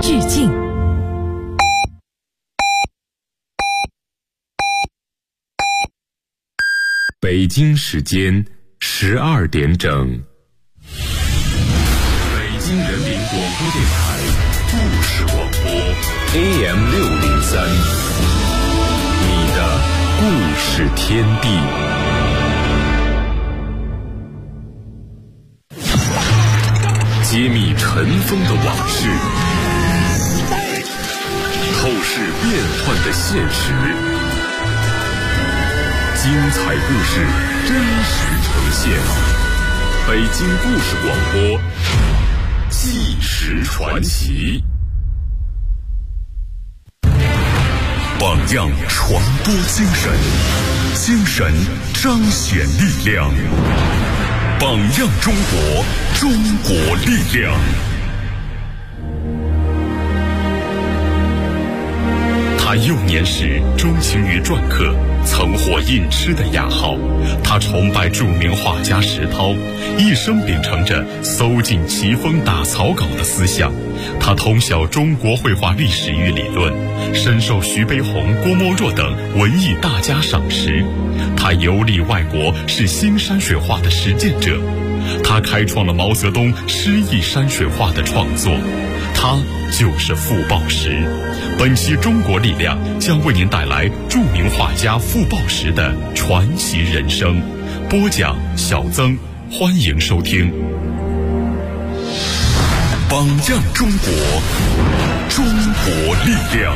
致敬。 北京时间12点整，北京人民广播电台故事广播 AM603， 你的故事天地。揭秘尘封的往事，透视变幻的现实，精彩故事真实呈现。北京故事广播，纪实传奇。榜样传播精神，精神彰显力量。榜样中国，中国力量。他幼年时钟情于篆刻，曾获印痴的雅号。他崇拜著名画家石涛，一生秉承着搜尽奇峰打草稿的思想。他通晓中国绘画历史与理论，深受徐悲鸿、郭沫若等文艺大家赏识。他游历外国，是新山水画的实践者。他开创了毛泽东诗意山水画的创作，他就是傅抱石。本期中国力量将为您带来著名画家傅抱石的传奇人生。播讲小曾，欢迎收听。榜样中国，中国力量。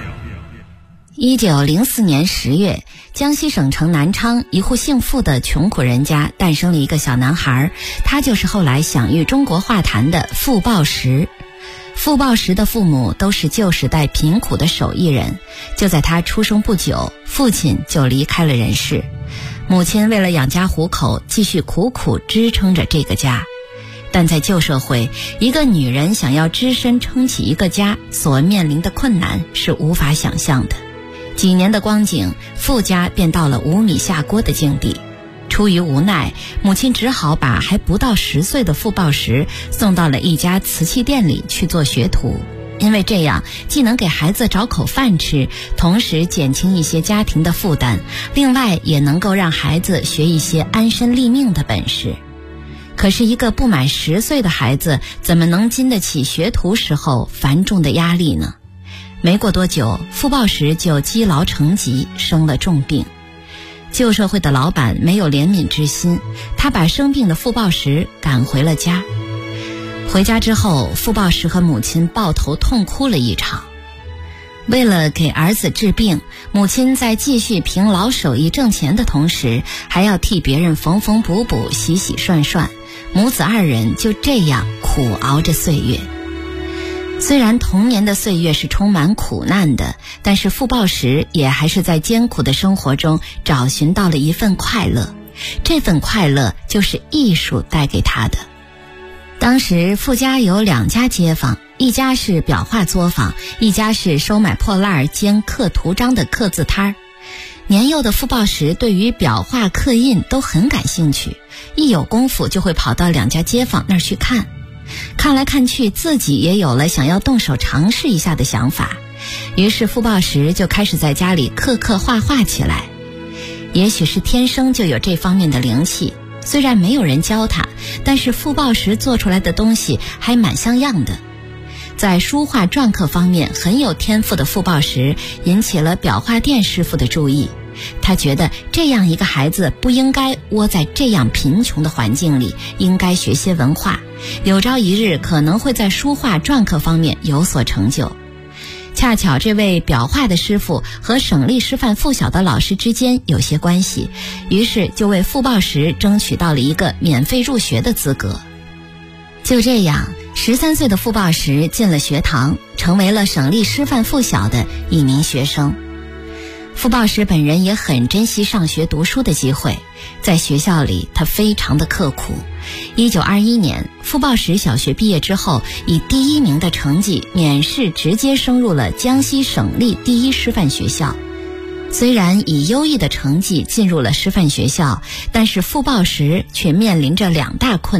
1904年10月，江西省城南昌一户姓傅的穷苦人家诞生了一个小男孩，他就是后来享誉中国画坛的傅抱石。傅抱石的父母都是旧时代贫苦的手艺人，就在他出生不久，父亲就离开了人世。母亲为了养家糊口，继续苦苦支撑着这个家。但在旧社会，一个女人想要只身撑起一个家，所面临的困难是无法想象的。几年的光景，傅家便到了无米下锅的境地。出于无奈，母亲只好把还不到10岁的傅抱石送到了一家瓷器店里去做学徒，因为这样既能给孩子找口饭吃，同时减轻一些家庭的负担，另外也能够让孩子学一些安身立命的本事。可是一个不满10岁的孩子怎么能经得起学徒时候繁重的压力呢？没过多久，傅抱石就积劳成疾，生了重病。旧社会的老板没有怜悯之心，他把生病的傅抱石赶回了家。回家之后，傅抱石和母亲抱头痛哭了一场。为了给儿子治病，母亲在继续凭老手艺挣钱的同时，还要替别人缝缝补补、洗洗涮涮，母子2人就这样苦熬着岁月。虽然童年的岁月是充满苦难的，但是傅抱石也还是在艰苦的生活中找寻到了一份快乐，这份快乐就是艺术带给他的。当时傅家有2家街坊，一家是裱画作坊，一家是收买破烂兼刻图章的刻字摊儿。年幼的傅抱石对于裱画刻印都很感兴趣，一有功夫就会跑到2家街坊那儿去看。看来看去，自己也有了想要动手尝试一下的想法，于是傅抱石就开始在家里刻画画起来。也许是天生就有这方面的灵气，虽然没有人教他，但是傅抱石做出来的东西还蛮像样的。在书画篆刻方面很有天赋的傅抱石引起了裱画店师傅的注意，他觉得这样一个孩子不应该窝在这样贫穷的环境里，应该学些文化，有朝一日可能会在书画篆刻方面有所成就。恰巧这位裱画的师傅和省立师范附小的老师之间有些关系，于是就为傅抱石争取到了一个免费入学的资格。就这样，13岁的傅抱石进了学堂，成为了省立师范附小的一名学生。傅抱石本人也很珍惜上学读书的机会，在学校里他非常的刻苦。1921年，傅抱石小学毕业之后，以第1名的成绩免试直接升入了江西省立第1师范学校。虽然以优异的成绩进入了师范学校，但是傅抱石却面临着2大困难。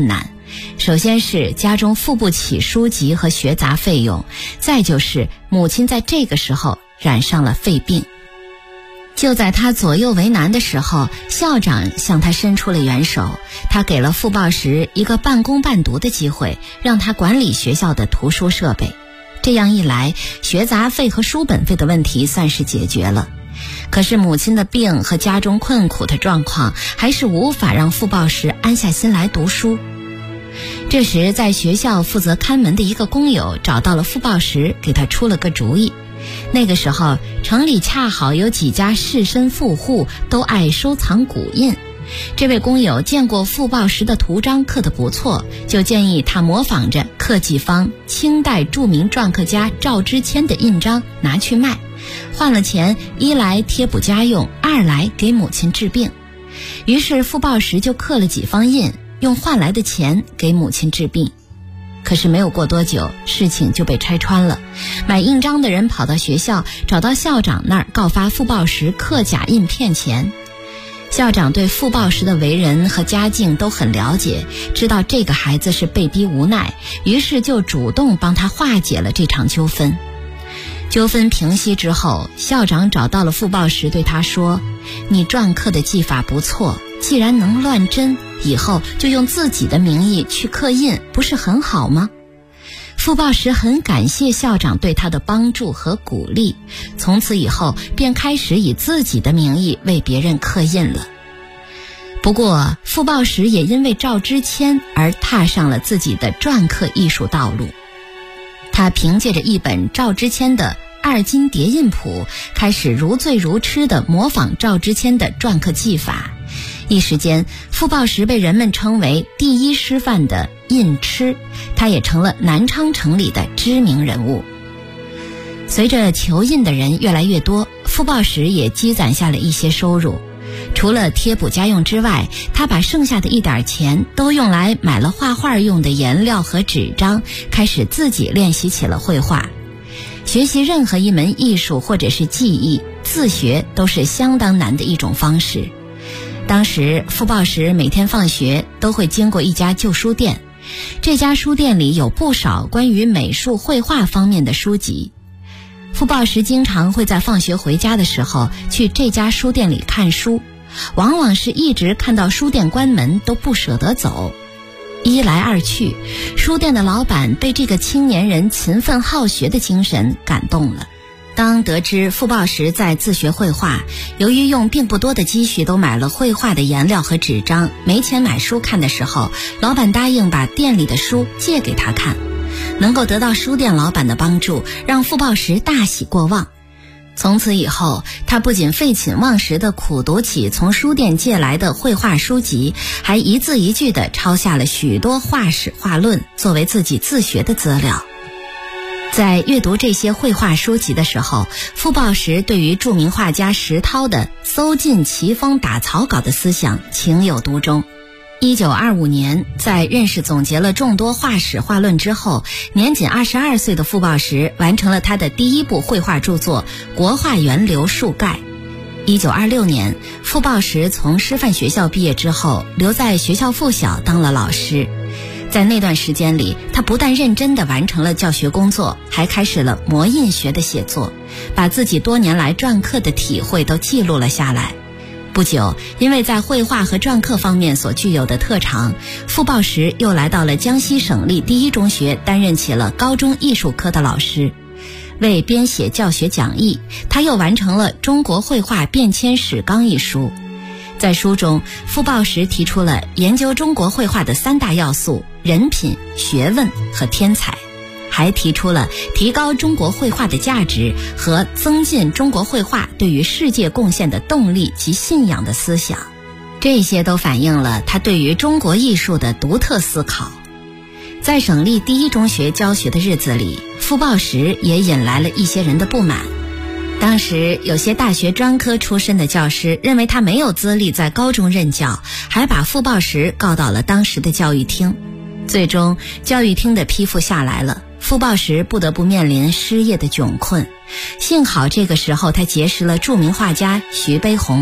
首先是家中付不起书籍和学杂费用，再就是母亲在这个时候染上了肺病。就在他左右为难的时候，校长向他伸出了援手，他给了傅抱石一个半工半读的机会，让他管理学校的图书设备。这样一来，学杂费和书本费的问题算是解决了。可是母亲的病和家中困苦的状况还是无法让傅抱石安下心来读书。这时在学校负责看门的一个工友找到了傅抱石，给他出了个主意。那个时候城里恰好有几家士绅富户都爱收藏古印，这位工友见过傅抱石的图章刻得不错，就建议他模仿着刻几方清代著名篆刻家赵之谦的印章拿去卖，换了钱，一来贴补家用，二来给母亲治病。于是傅抱石就刻了几方印，用换来的钱给母亲治病。可是没有过多久，事情就被拆穿了。买印章的人跑到学校，找到校长那儿告发傅抱石刻假印骗钱。校长对傅抱石的为人和家境都很了解，知道这个孩子是被逼无奈，于是就主动帮他化解了这场纠纷。纠纷平息之后，校长找到了傅抱石，对他说：“你篆刻的技法不错，既然能乱真，以后就用自己的名义去刻印，不是很好吗？”傅抱石很感谢校长对他的帮助和鼓励，从此以后便开始以自己的名义为别人刻印了。不过傅抱石也因为赵之谦而踏上了自己的篆刻艺术道路。他凭借着一本赵之谦的2金叠印谱，开始如醉如痴地模仿赵之谦的篆刻技法。一时间，傅抱石被人们称为第一师范的印痴，他也成了南昌城里的知名人物。随着求印的人越来越多，傅抱石也积攒下了一些收入。除了贴补家用之外，他把剩下的一点钱都用来买了画画用的颜料和纸张，开始自己练习起了绘画。学习任何一门艺术或者是技艺，自学都是相当难的一种方式。当时傅抱石每天放学都会经过一家旧书店，这家书店里有不少关于美术绘画方面的书籍。傅抱石经常会在放学回家的时候去这家书店里看书，往往是一直看到书店关门都不舍得走。一来二去，书店的老板被这个青年人勤奋好学的精神感动了。当得知傅抱石在自学绘画，由于用并不多的积蓄都买了绘画的颜料和纸张，没钱买书看的时候，老板答应把店里的书借给他看。能够得到书店老板的帮助，让傅抱石大喜过望。从此以后，他不仅废寝忘食地苦读起从书店借来的绘画书籍，还一字一句地抄下了许多画史画论，作为自己自学的资料。在阅读这些绘画书籍的时候，傅抱石对于著名画家石涛的搜尽奇峰打草稿的思想情有独钟。1925年，在认识总结了众多画史画论之后，年仅22岁的傅抱石完成了他的第一部绘画著作《国画源流述概》。1926年，傅抱石从师范学校毕业之后，留在学校附小当了老师。在那段时间里，他不但认真地完成了教学工作，还开始了摹印学的写作，把自己多年来篆刻的体会都记录了下来。不久，因为在绘画和篆刻方面所具有的特长，傅抱石又来到了江西省立第一中学，担任起了高中艺术科的老师。为编写教学讲义，他又完成了《中国绘画变迁史纲》一书。在书中，傅抱石提出了研究中国绘画的3大要素：人品、学问和天才，还提出了提高中国绘画的价值和增进中国绘画对于世界贡献的动力及信仰的思想。这些都反映了他对于中国艺术的独特思考。在省立第一中学教学的日子里，傅抱石也引来了一些人的不满。当时有些大学专科出身的教师认为他没有资历在高中任教，还把傅抱石告到了当时的教育厅。最终教育厅的批复下来了，傅抱石不得不面临失业的窘困。幸好这个时候他结识了著名画家徐悲鸿。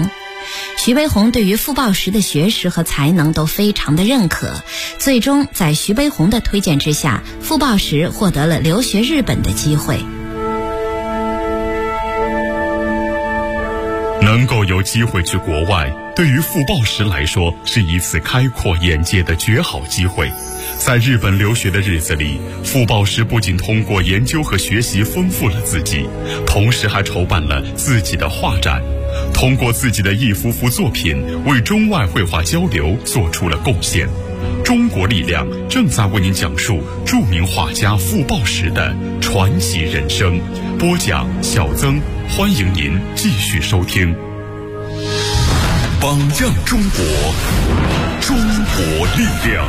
徐悲鸿对于傅抱石的学识和才能都非常的认可，最终在徐悲鸿的推荐之下，傅抱石获得了留学日本的机会。 能够有机会去国外，对于傅抱石来说是一次开阔眼界的绝好机会。在日本留学的日子里，傅抱石不仅通过研究和学习丰富了自己，同时还筹办了自己的画展，通过自己的一幅幅作品为中外绘画交流做出了贡献。中国力量正在为您讲述著名画家傅抱石的传奇人生。播讲小曾，欢迎您继续收听。榜样中国，中国力量。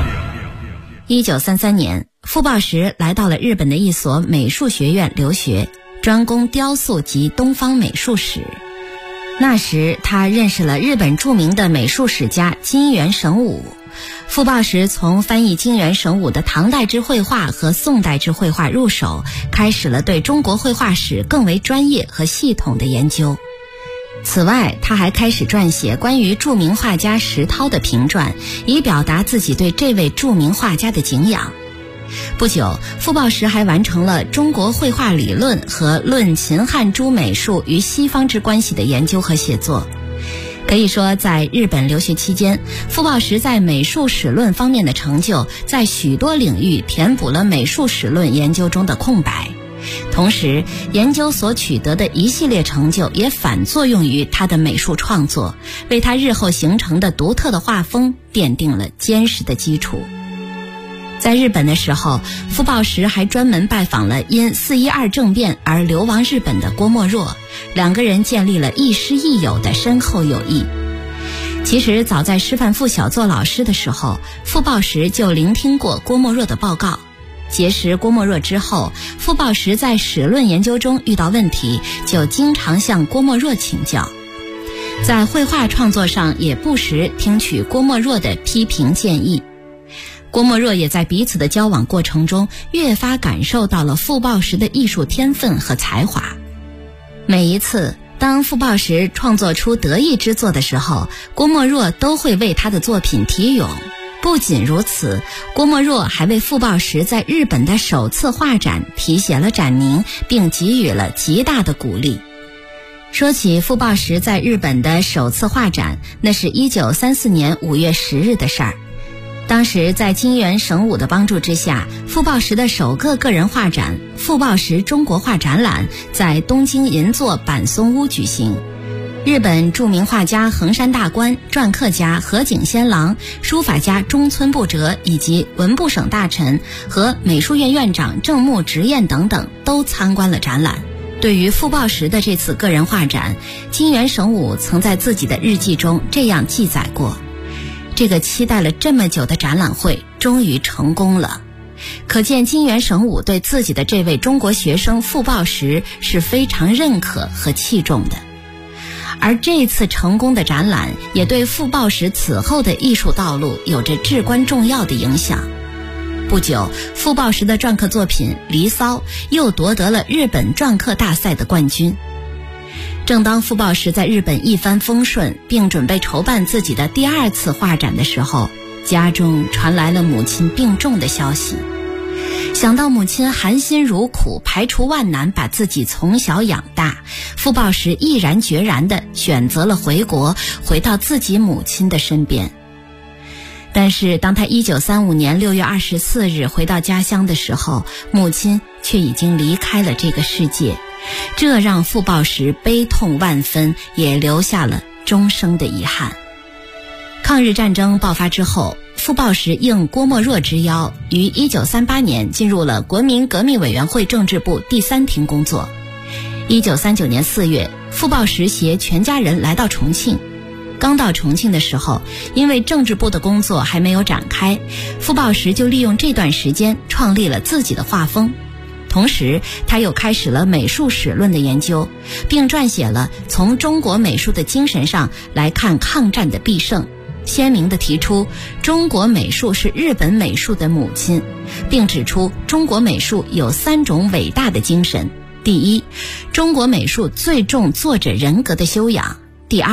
1933年，傅抱石来到了日本的一所美术学院留学，专攻雕塑及东方美术史。那时他认识了日本著名的美术史家金原省吾。傅抱石从翻译金原省吾的唐代之绘画和宋代之绘画入手，开始了对中国绘画史更为专业和系统的研究。此外，他还开始撰写关于著名画家石涛的评传，以表达自己对这位著名画家的敬仰。不久，傅抱石还完成了中国绘画理论和论秦汉诸美术与西方之关系的研究和写作。可以说，在日本留学期间，傅抱石在美术史论方面的成就，在许多领域填补了美术史论研究中的空白。同时，研究所取得的一系列成就也反作用于他的美术创作，为他日后形成的独特的画风奠定了坚实的基础。在日本的时候，傅抱石还专门拜访了因4·12政变而流亡日本的郭沫若，两个人建立了亦师亦友的深厚友谊。其实早在师范附小做老师的时候，傅抱石就聆听过郭沫若的报告。结识郭沫若之后，傅抱石在史论研究中遇到问题，就经常向郭沫若请教。在绘画创作上也不时听取郭沫若的批评建议。郭沫若也在彼此的交往过程中越发感受到了傅抱石的艺术天分和才华。每一次当傅抱石创作出得意之作的时候，郭沫若都会为他的作品题咏。不仅如此，郭沫若还为傅抱石在日本的首次画展题写了展名，并给予了极大的鼓励。说起傅抱石在日本的首次画展，那是1934年5月10日的事儿。当时在金原省吾的帮助之下，傅抱石的首个个人画展傅抱石中国画展览在东京银座板松屋举行。日本著名画家横山大观、篆刻家河井仙郎、书法家中村布哲以及文部省大臣和美术院院长正木直彦等等都参观了展览。对于傅抱石的这次个人画展，金原省吾曾在自己的日记中这样记载过：这个期待了这么久的展览会终于成功了。可见金原省吾对自己的这位中国学生傅抱石是非常认可和器重的。而这次成功的展览也对傅抱石此后的艺术道路有着至关重要的影响。不久，傅抱石的篆刻作品《离骚》又夺得了日本篆刻大赛的冠军。正当傅抱石在日本一帆风顺，并准备筹办自己的第二次画展的时候，家中传来了母亲病重的消息。想到母亲含辛茹苦，排除万难把自己从小养大，傅抱石毅然决然地选择了回国，回到自己母亲的身边。但是当他1935年6月24日回到家乡的时候，母亲却已经离开了这个世界，这让傅抱石悲痛万分，也留下了终生的遗憾。抗日战争爆发之后，傅抱石应郭沫若之邀，于1938年进入了国民革命委员会政治部第3厅工作。1939年4月，傅抱石携全家人来到重庆。刚到重庆的时候，因为政治部的工作还没有展开，傅抱石就利用这段时间创立了自己的画风。同时，他又开始了美术史论的研究，并撰写了从中国美术的精神上来看抗战的必胜，鲜明地提出中国美术是日本美术的母亲，并指出中国美术有3种伟大的精神：第一，中国美术最重作者人格的修养；第二，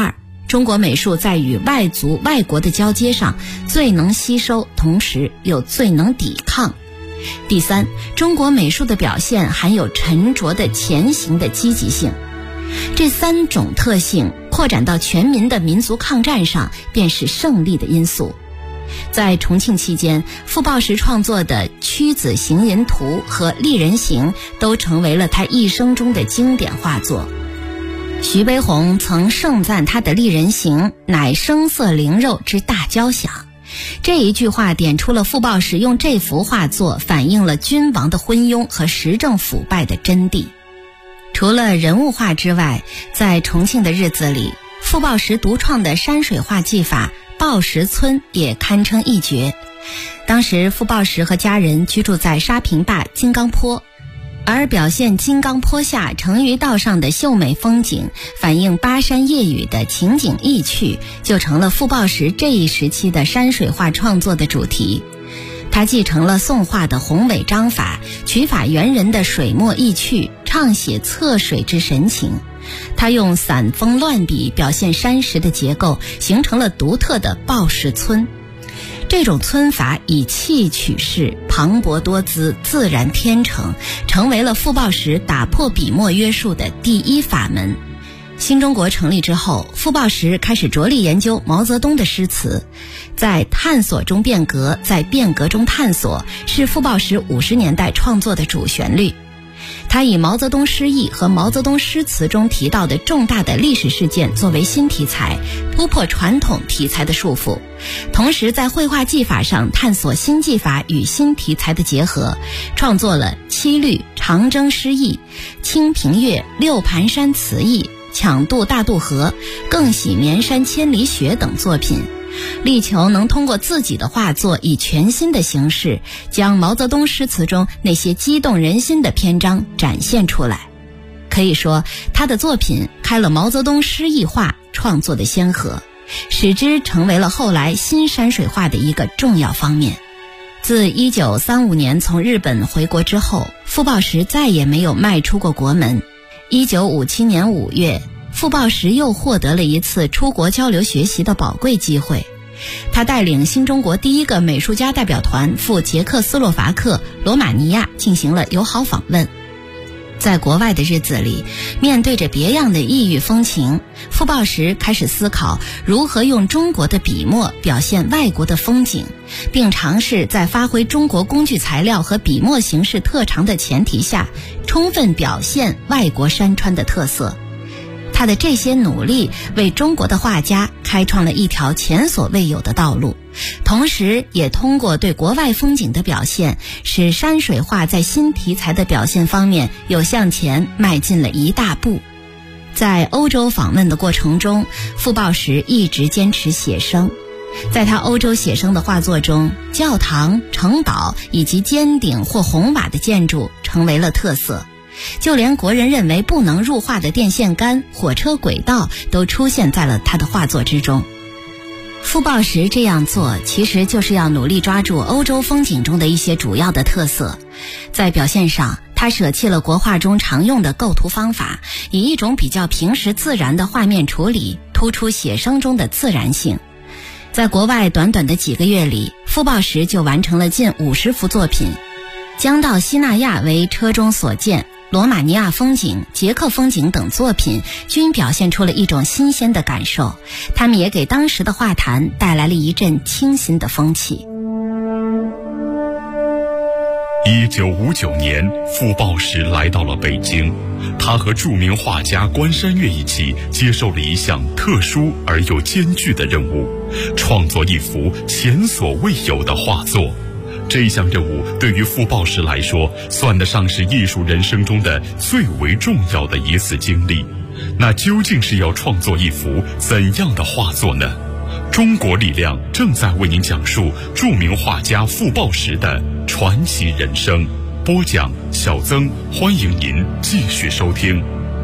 中国美术在与外族外国的交接上最能吸收，同时又最能抵抗。第三，中国美术的表现含有沉着的前行的积极性。这3种特性扩展到全民的民族抗战上，便是胜利的因素。在重庆期间，傅抱石创作的《屈子行吟图》和《丽人行》都成为了他一生中的经典画作。徐悲鸿曾盛赞他的《丽人行》乃声色灵肉之大交响，这一句话点出了傅抱石用这幅画作反映了君王的昏庸和时政腐败的真谛。除了人物画之外，在重庆的日子里，傅抱石独创的山水画技法抱石村也堪称一绝。当时傅抱石和家人居住在沙坪坝金刚坡，而表现金刚坡下成渝道上的秀美风景，反映巴山夜雨的情景意趣，就成了傅抱石这一时期的山水画创作的主题。他继承了宋画的宏伟章法，取法猿人的水墨意趣，畅写侧水之神情。他用散风乱笔表现山石的结构，形成了独特的抱石村。这种村法以气取势，磅礴多姿，自然天成，成为了傅抱石打破笔墨约束的第一法门。新中国成立之后，傅抱石开始着力研究毛泽东的诗词，在探索中变革，在变革中探索，是傅抱石50年代创作的主旋律。他以毛泽东诗意和毛泽东诗词中提到的重大的历史事件作为新题材，突破传统题材的束缚，同时在绘画技法上探索新技法与新题材的结合，创作了七律、长征诗意、清平乐、六盘山词意、抢渡大渡河、更喜绵山千里雪等作品，力求能通过自己的画作以全新的形式，将毛泽东诗词中那些激动人心的篇章展现出来。可以说，他的作品开了毛泽东诗意画创作的先河，使之成为了后来新山水画的一个重要方面。自1935年从日本回国之后，傅抱石再也没有迈出过国门。1957年5月，傅抱石又获得了一次出国交流学习的宝贵机会。他带领新中国第一个美术家代表团赴捷克斯洛伐克、罗马尼亚进行了友好访问。在国外的日子里，面对着别样的异域风情，傅抱石开始思考如何用中国的笔墨表现外国的风景，并尝试在发挥中国工具材料和笔墨形式特长的前提下，充分表现外国山川的特色。他的这些努力为中国的画家开创了一条前所未有的道路，同时也通过对国外风景的表现，使山水画在新题材的表现方面又向前迈进了一大步。在欧洲访问的过程中，傅抱石一直坚持写生。在他欧洲写生的画作中，教堂、城堡以及尖顶或红瓦的建筑成为了特色。就连国人认为不能入画的电线杆、火车轨道都出现在了他的画作之中。傅抱石这样做其实就是要努力抓住欧洲风景中的一些主要的特色。在表现上，他舍弃了国画中常用的构图方法，以一种比较平实自然的画面处理，突出写生中的自然性。在国外短短的几个月里，傅抱石就完成了近50幅作品，将到西纳亚为车中所见，罗马尼亚风景、捷克风景等作品均表现出了一种新鲜的感受，他们也给当时的画坛带来了一阵清新的风气。 1959年，傅抱石来到了北京，他和著名画家关山月一起接受了一项特殊而又艰巨的任务，创作一幅前所未有的画作。这项任务对于傅抱石来说，算得上是艺术人生中的最为重要的一次经历。那究竟是要创作一幅怎样的画作呢？中国力量正在为您讲述著名画家傅抱石的传奇人生。播讲小曾，欢迎您继续收听。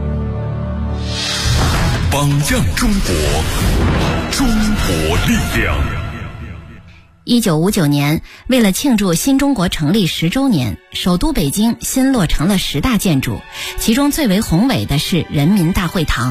榜样中国，中国力量。 1959年，为了庆祝新中国成立10周年，首都北京新落成了10大建筑，其中最为宏伟的是人民大会堂。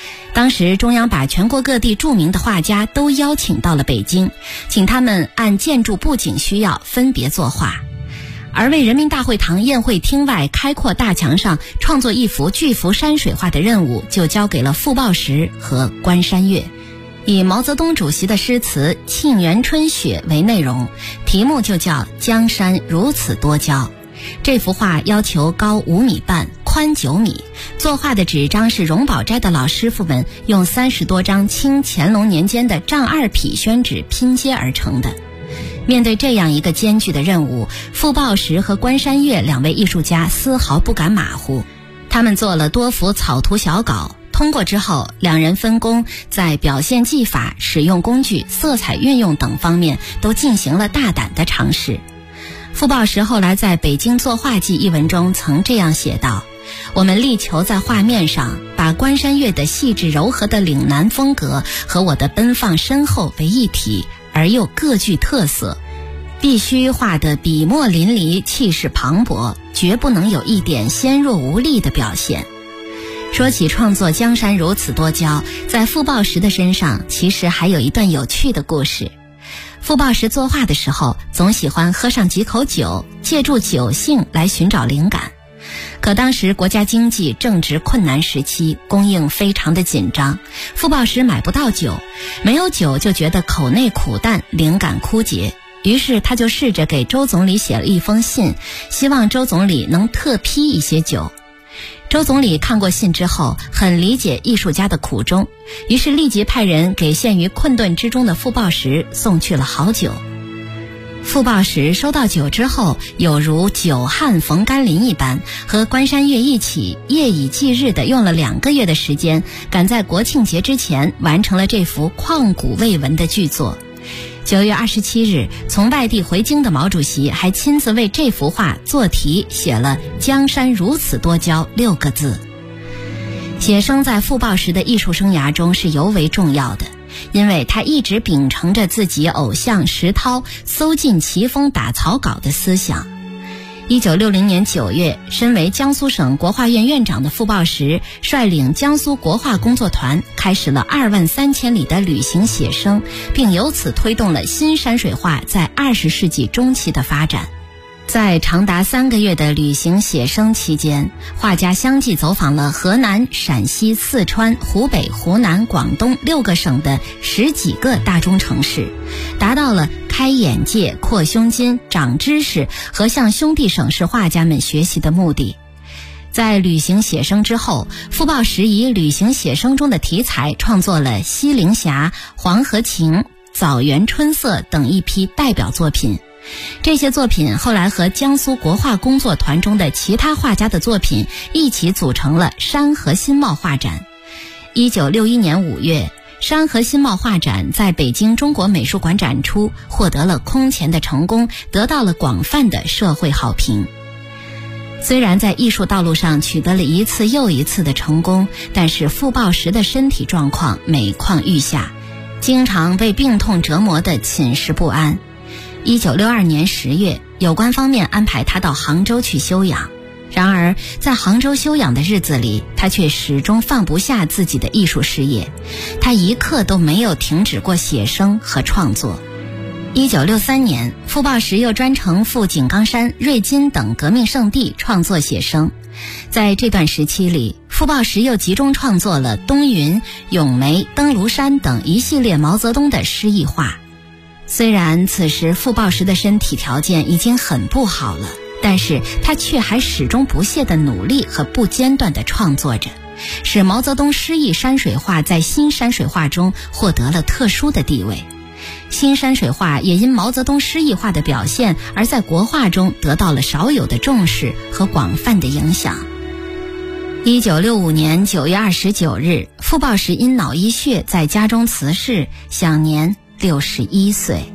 当时中央把全国各地著名的画家都邀请到了北京，请他们按建筑布景需要分别作画。而为人民大会堂宴会厅外开阔大墙上创作一幅巨幅山水画的任务就交给了傅抱石和关山月，以毛泽东主席的诗词《沁园春雪》为内容，题目就叫《江山如此多娇》。这幅画要求高5米半，宽9米，作画的纸张是荣宝斋的老师傅们用30多张清乾隆年间的丈2匹宣纸拼接而成的。面对这样一个艰巨的任务，傅抱石和关山月2位艺术家丝毫不敢马虎，他们做了多幅草图小稿，通过之后，2人分工在表现技法、使用工具、色彩运用等方面都进行了大胆的尝试。傅抱石后来在《北京作画记》一文中曾这样写道：我们力求在画面上把关山月的细致柔和的岭南风格和我的奔放深厚为一体，而又各具特色，必须画得笔墨淋漓，气势磅礴，绝不能有一点纤弱无力的表现。说起创作《江山如此多娇》，在傅抱石的身上其实还有一段有趣的故事。傅抱石作画的时候总喜欢喝上几口酒，借助酒兴来寻找灵感。可当时国家经济正值困难时期，供应非常的紧张，傅抱石买不到酒，没有酒就觉得口内苦淡，灵感枯竭。于是他就试着给周总理写了一封信，希望周总理能特批一些酒。周总理看过信之后，很理解艺术家的苦衷，于是立即派人给陷于困顿之中的傅抱石送去了好酒。傅抱石收到酒之后，有如久旱逢甘霖一般，和关山月一起夜以继日地用了2个月的时间，赶在国庆节之前完成了这幅旷古未闻的巨作。9月27日，从外地回京的毛主席还亲自为这幅画作题，写了“江山如此多娇”6个字。写生在傅抱石的艺术生涯中是尤为重要的，因为他一直秉承着自己偶像石涛搜尽奇峰打草稿的思想。1960年9月，身为江苏省国画院院长的傅抱石率领江苏国画工作团开始了23000里的旅行写生，并由此推动了新山水画在20世纪中期的发展。在长达3个月的旅行写生期间，画家相继走访了河南、陕西、四川、湖北、湖南、广东6个省的10几个大中城市，达到了开眼界、扩胸襟、长知识和向兄弟省市画家们学习的目的。在旅行写生之后，傅抱石以旅行写生中的题材创作了《西陵峡》《黄河情》《枣园春色》等一批代表作品。这些作品后来和江苏国画工作团中的其他画家的作品一起组成了山河新貌画展。1961年5月，山河新貌画展在北京中国美术馆展出，获得了空前的成功，得到了广泛的社会好评。虽然在艺术道路上取得了一次又一次的成功，但是傅抱石的身体状况每况愈下，经常被病痛折磨得寝食不安。1962年10月，有关方面安排他到杭州去休养。然而在杭州休养的日子里，他却始终放不下自己的艺术事业，他一刻都没有停止过写生和创作。1963年，傅抱石又专程赴井冈山、瑞金等革命圣地创作写生。在这段时期里，傅抱石又集中创作了东云、咏梅、登庐山等一系列毛泽东的诗意画。虽然此时傅抱石的身体条件已经很不好了，但是他却还始终不懈地努力和不间断地创作着，使毛泽东诗意山水画在新山水画中获得了特殊的地位。新山水画也因毛泽东诗意画的表现而在国画中得到了少有的重视和广泛的影响。1965年9月29日，傅抱石因脑溢血在家中辞世，享年61岁。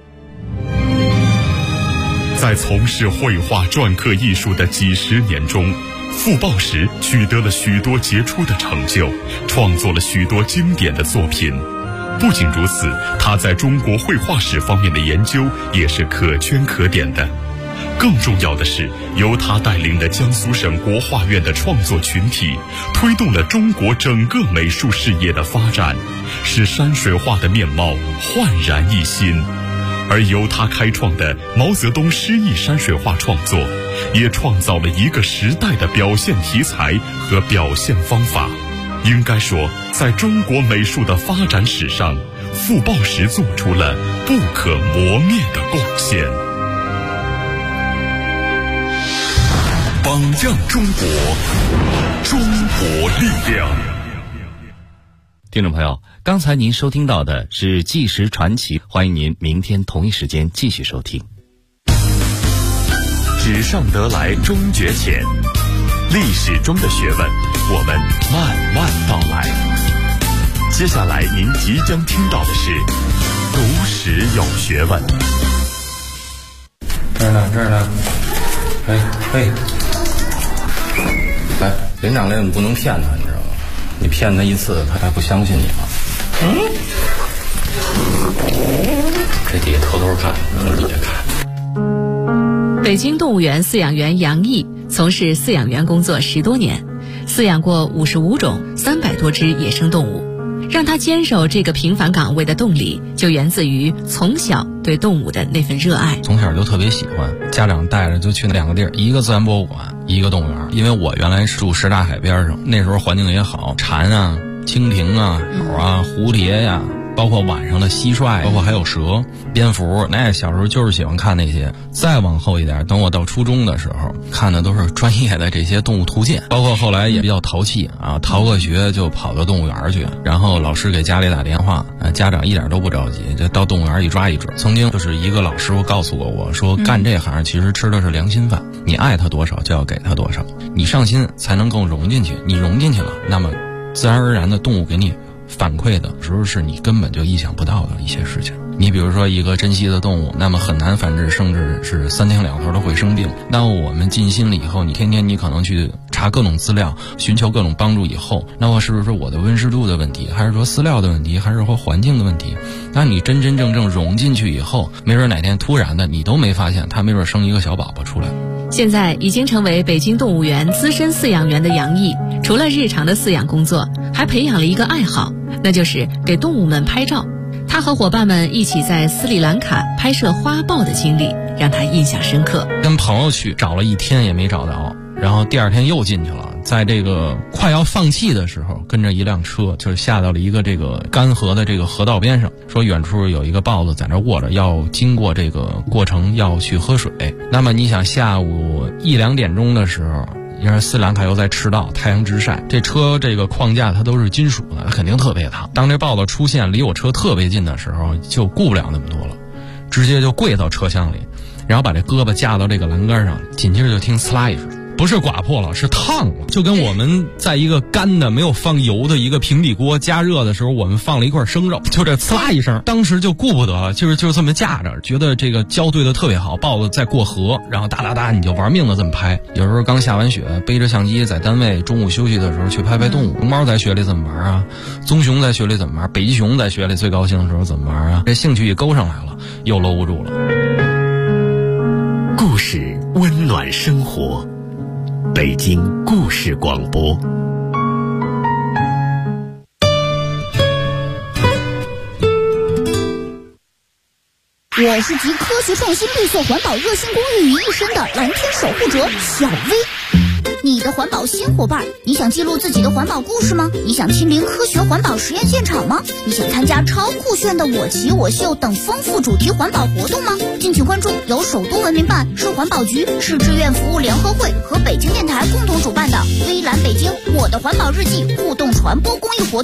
在从事绘画篆刻艺术的几十年中，傅抱石取得了许多杰出的成就，创作了许多经典的作品。不仅如此，他在中国绘画史方面的研究也是可圈可点的。 更重要的是，由他带领的江苏省国画院的创作群体，推动了中国整个美术事业的发展，使山水画的面貌焕然一新。而由他开创的毛泽东诗意山水画创作，也创造了一个时代的表现题材和表现方法。应该说，在中国美术的发展史上，傅抱石做出了不可磨灭的贡献。榜样中国，中国力量。 听众朋友，刚才您收听到的是《纪实传奇》，欢迎您明天同一时间继续收听。 纸上得来终觉浅，历史中的学问，我们慢慢道来。接下来您即将听到的是读史有学问。 这儿呢，嘿，来，连长来，你不能骗他，你知道吗？你骗他一次，他还不相信你吗？这底下偷偷看，从底下看。 北京动物园饲养员杨毅从事饲养员工作10多年，饲养过55种300多只野生动物。让他坚守这个平凡岗位的动力，就源自于从小对动物的那份热爱。 从小就特别喜欢，家长带着就去那2个地儿，一个自然博物馆，一个动物园。因为我原来住什刹海边上，那时候环境也好，蝉啊、蜻蜓啊、鸟啊、蝴蝶呀，包括晚上的蟋蟀，包括还有蛇、蝙蝠，那小时候就是喜欢看那些。再往后一点，等我到初中的时候，看的都是专业的这些动物图鉴，包括后来也比较淘气啊，逃个学就跑到动物园去，然后老师给家里打电话，家长一点都不着急，就到动物园一抓一准。曾经就是一个老师傅告诉过我说，干这行其实吃的是良心饭，你爱他多少就要给他多少，你上心才能更融进去，你融进去了，那么自然而然的动物给你反馈的时候是你根本就意想不到的一些事情。你比如说一个珍稀的动物，那么很难繁殖，甚至是3天2头都会生病。那我们尽心了以后，你天天你可能去查各种资料，寻求各种帮助以后，那么是不是我的温湿度的问题，还是说饲料的问题，还是说环境的问题？那你真真正正融进去以后，没准哪天突然的你都没发现，它没准生一个小宝宝出来。 现在已经成为北京动物园资深饲养员的杨毅，除了日常的饲养工作，还培养了一个爱好，那就是给动物们拍照。他和伙伴们一起在斯里兰卡拍摄花豹的经历让他印象深刻。 跟朋友去找了1天也没找到，然后第2天又进去了，在这个快要放弃的时候，跟着一辆车就下到了一个这个干涸的这个河道边上，说远处有一个豹子在那卧着，要经过这个过程要去喝水。那么你想下午1、2点钟的时候，因为斯里兰卡又在赤道，太阳直晒，这车这个框架它都是金属的，它肯定特别烫。当这豹子出现离我车特别近的时候，就顾不了那么多了，直接就跪到车厢里，然后把这胳膊架到这个栏杆上，紧接着就听呲啦一声，不是刮破了，是烫了，就跟我们在一个干的没有放油的一个平底锅加热的时候，我们放了一块生肉，就这呲啦一声，当时就顾不得了，就这么架着，觉得这个胶对的特别好，豹子在过河，然后哒哒哒你就玩命的这么拍。有时候刚下完雪，背着相机在单位中午休息的时候去拍动物。熊猫在雪里怎么玩啊？棕熊在雪里怎么玩？北极熊在雪里最高兴的时候怎么玩啊？这兴趣一勾上来了，又搂不住了。 故事温暖生活，北京故事广播。 我是集科学创新、绿色环保、热心公益于一身的蓝天守护者小薇。你的环保新伙伴，你想记录自己的环保故事吗？你想亲临科学环保实验现场吗？你想参加超酷炫的我骑我秀等丰富主题环保活动吗？敬请关注由首都文明办、市环保局、市志愿服务联合会和北京电台共同主办的微蓝北京我的环保日记互动